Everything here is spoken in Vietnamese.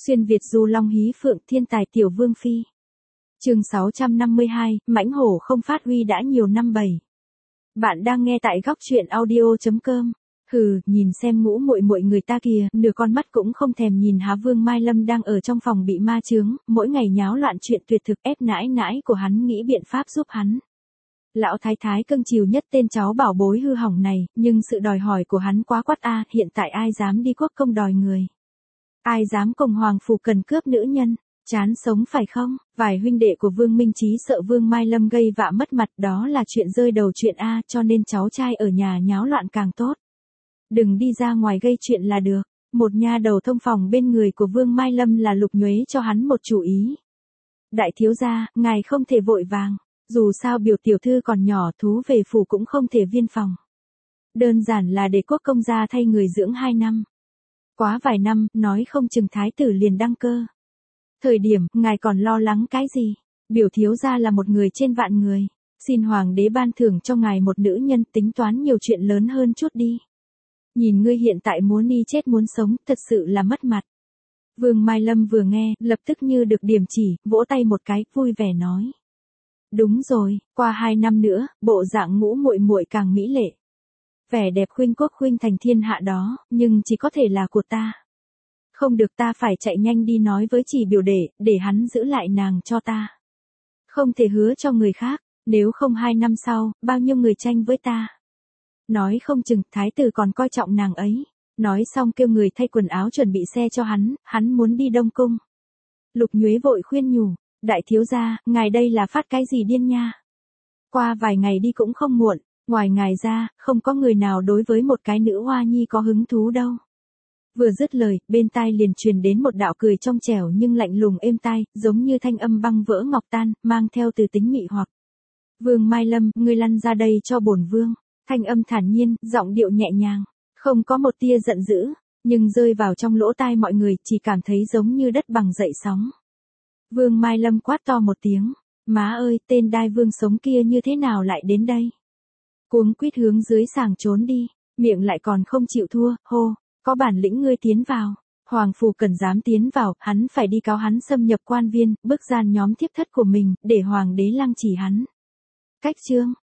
Xuyên Việt du long hí phượng thiên tài tiểu vương phi. Chương 652, mãnh hổ không phát huy đã nhiều năm 7. Bạn đang nghe tại góc truyện audio.com. Hừ, nhìn xem ngũ muội muội người ta kìa, nửa con mắt cũng không thèm nhìn há. Vương Mai Lâm đang ở trong phòng bị ma chướng, mỗi ngày nháo loạn chuyện tuyệt thực, ép nãi nãi của hắn nghĩ biện pháp giúp hắn. Lão thái thái cưng chiều nhất tên cháu bảo bối hư hỏng này, nhưng sự đòi hỏi của hắn quá quát a, hiện tại ai dám đi quốc công đòi người. Ai dám cùng hoàng phủ cần cướp nữ nhân, chán sống phải không? Vài huynh đệ của Vương Minh Chí sợ Vương Mai Lâm gây vạ mất mặt, đó là chuyện rơi đầu chuyện a, cho nên cháu trai ở nhà nháo loạn càng tốt. Đừng đi ra ngoài gây chuyện là được. Một nha đầu thông phòng bên người của Vương Mai Lâm là Lục Nhuế cho hắn một chủ ý. Đại thiếu gia, ngài không thể vội vàng, dù sao biểu tiểu thư còn nhỏ, thú về phủ cũng không thể viên phòng. Đơn giản là để quốc công gia thay người dưỡng 2 năm. Quá vài năm, nói không chừng thái tử liền đăng cơ. Thời điểm, ngài còn lo lắng cái gì? Biểu thiếu gia là một người trên vạn người. Xin hoàng đế ban thưởng cho ngài một nữ nhân, tính toán nhiều chuyện lớn hơn chút đi. Nhìn ngươi hiện tại muốn đi chết muốn sống, thật sự là mất mặt. Vương Mai Lâm vừa nghe, lập tức như được điểm chỉ, vỗ tay một cái, vui vẻ nói. Đúng rồi, qua 2 năm nữa, bộ dạng ngũ muội muội càng mỹ lệ. Vẻ đẹp khuynh quốc khuynh thành thiên hạ đó, nhưng chỉ có thể là của ta. Không được, ta phải chạy nhanh đi nói với chỉ biểu để hắn giữ lại nàng cho ta. Không thể hứa cho người khác, nếu không 2 năm sau, bao nhiêu người tranh với ta. Nói không chừng, thái tử còn coi trọng nàng ấy. Nói xong kêu người thay quần áo chuẩn bị xe cho hắn muốn đi Đông Cung. Lục Nhuế vội khuyên nhủ, đại thiếu gia, ngài đây là phát cái gì điên nha. Qua vài ngày đi cũng không muộn, ngoài ngài ra, không có người nào đối với một cái nữ hoa nhi có hứng thú đâu. Vừa dứt lời, bên tai liền truyền đến một đạo cười trong trẻo nhưng lạnh lùng êm tai, giống như thanh âm băng vỡ ngọc tan, mang theo từ tính mị hoặc. Vương Mai Lâm, ngươi lăn ra đây cho bổn vương. Thanh âm thản nhiên, giọng điệu nhẹ nhàng, không có một tia giận dữ, nhưng rơi vào trong lỗ tai mọi người chỉ cảm thấy giống như đất bằng dậy sóng. Vương Mai Lâm quát to một tiếng, má ơi, tên đai vương sống kia như thế nào lại đến đây? Cuống quýt hướng dưới sàng trốn đi, miệng lại còn không chịu thua, hô, có bản lĩnh ngươi tiến vào. Hoàng phủ cần dám tiến vào, hắn phải đi cáo hắn xâm nhập quan viên, bức gian nhóm thiếp thất của mình, để hoàng đế lăng trì hắn. Cách chương,